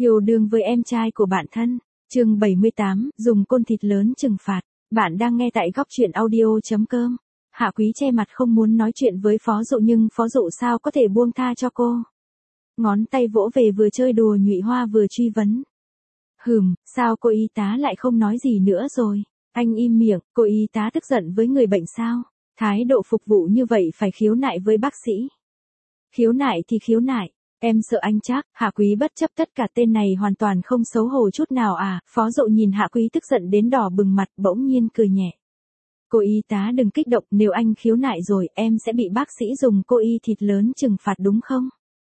Yêu đương với em trai của bạn thân. Chương 78, dùng côn thịt lớn trừng phạt. Bạn đang nghe tại góc truyện audio.com. Hạ Quý che mặt không muốn nói chuyện với Phó Dụ nhưng Phó Dụ sao có thể buông tha cho cô. Ngón tay vỗ về vừa chơi đùa Nhụy Hoa vừa truy vấn. Sao cô y tá lại không nói gì nữa rồi? Anh im miệng, cô y tá tức giận với người bệnh sao? Thái độ phục vụ như vậy phải khiếu nại với bác sĩ. Khiếu nại thì khiếu nại. Em sợ anh chắc. Hạ Quý bất chấp tất cả, tên này hoàn toàn không xấu hổ chút nào à. Phó Dụ nhìn Hạ Quý tức giận đến đỏ bừng mặt, bỗng nhiên cười nhẹ. Cô y tá đừng kích động, nếu anh khiếu nại rồi em sẽ bị bác sĩ dùng cô y thịt lớn trừng phạt đúng không?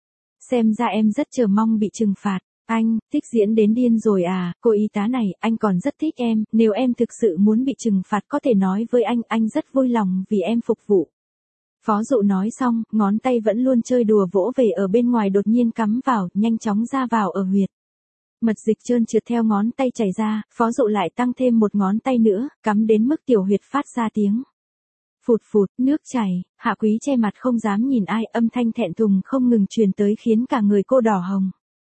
Xem ra em rất chờ mong bị trừng phạt. Anh, thích diễn đến điên rồi à, cô y tá này, anh còn rất thích em, nếu em thực sự muốn bị trừng phạt có thể nói với anh rất vui lòng vì em phục vụ. Phó Dụ nói xong, ngón tay vẫn luôn chơi đùa vỗ về ở bên ngoài đột nhiên cắm vào, nhanh chóng ra vào ở huyệt. Mật dịch trơn trượt theo ngón tay chảy ra, Phó Dụ lại tăng thêm một ngón tay nữa, cắm đến mức tiểu huyệt phát ra tiếng. Phụt phụt, nước chảy. Hạ Quý che mặt không dám nhìn ai, âm thanh thẹn thùng không ngừng truyền tới khiến cả người cô đỏ hồng.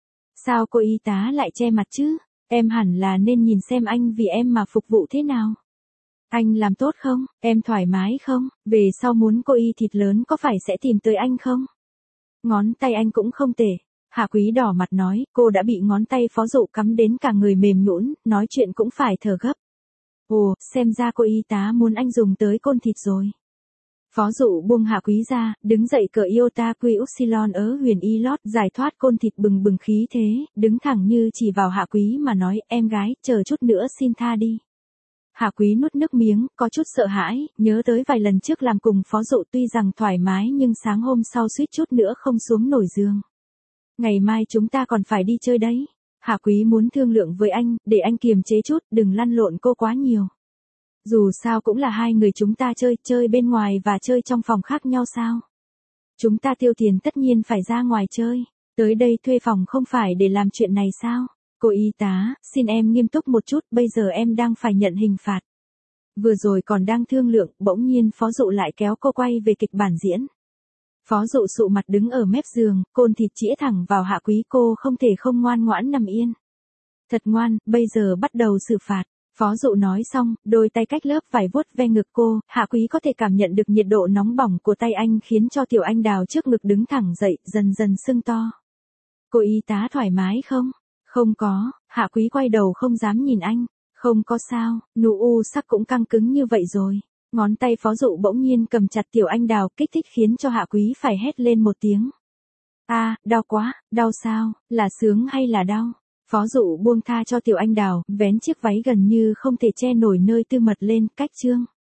Sao cô y tá lại che mặt chứ? Em hẳn là nên nhìn xem anh vì em mà phục vụ thế nào. Anh làm tốt không? Em thoải mái không? Về sau muốn cô y thịt lớn có phải sẽ tìm tới anh không? Ngón tay anh cũng không tệ. Hạ Quý đỏ mặt nói, cô đã bị ngón tay Phó Dụ cắm đến cả người mềm nhũn, nói chuyện cũng phải thở gấp. Ồ, xem ra cô y tá muốn anh dùng tới côn thịt rồi. Phó Dụ buông Hạ Quý ra, đứng dậy cởi iota quy upsilon ở huyền y lót, giải thoát côn thịt bừng bừng khí thế, đứng thẳng như chỉ vào Hạ Quý mà nói, em gái, chờ chút nữa xin tha đi. Hạ Quý nuốt nước miếng, có chút sợ hãi, nhớ tới vài lần trước làm cùng Phó Dụ tuy rằng thoải mái nhưng sáng hôm sau suýt chút nữa không xuống nổi giường. Ngày mai chúng ta còn phải đi chơi đấy. Hạ Quý muốn thương lượng với anh, để anh kiềm chế chút, đừng lăn lộn cô quá nhiều. Dù sao cũng là hai người chúng ta chơi bên ngoài và chơi trong phòng khác nhau sao? Chúng ta tiêu tiền tất nhiên phải ra ngoài chơi. Tới đây thuê phòng không phải để làm chuyện này sao? Cô y tá, xin em nghiêm túc một chút, bây giờ em đang phải nhận hình phạt. Vừa rồi còn đang thương lượng, bỗng nhiên Phó Dụ lại kéo cô quay về kịch bản diễn. Phó Dụ sụ mặt đứng ở mép giường, côn thịt chĩa thẳng vào Hạ Quý, cô không thể không ngoan ngoãn nằm yên. Thật ngoan, bây giờ bắt đầu xử phạt. Phó Dụ nói xong, đôi tay cách lớp vải vuốt ve ngực cô, Hạ Quý có thể cảm nhận được nhiệt độ nóng bỏng của tay anh khiến cho tiểu anh đào trước ngực đứng thẳng dậy, dần dần sưng to. Cô y tá thoải mái không? Không có. Hạ Quý quay đầu không dám nhìn anh. Không có sao, nụ u sắc cũng căng cứng như vậy rồi. Ngón tay Phó Dụ bỗng nhiên cầm chặt tiểu anh đào, kích thích khiến cho Hạ Quý phải hét lên một tiếng. Đau quá, đau sao, là sướng hay là đau? Phó Dụ buông tha cho tiểu anh đào, vén chiếc váy gần như không thể che nổi nơi tư mật lên, cách chương.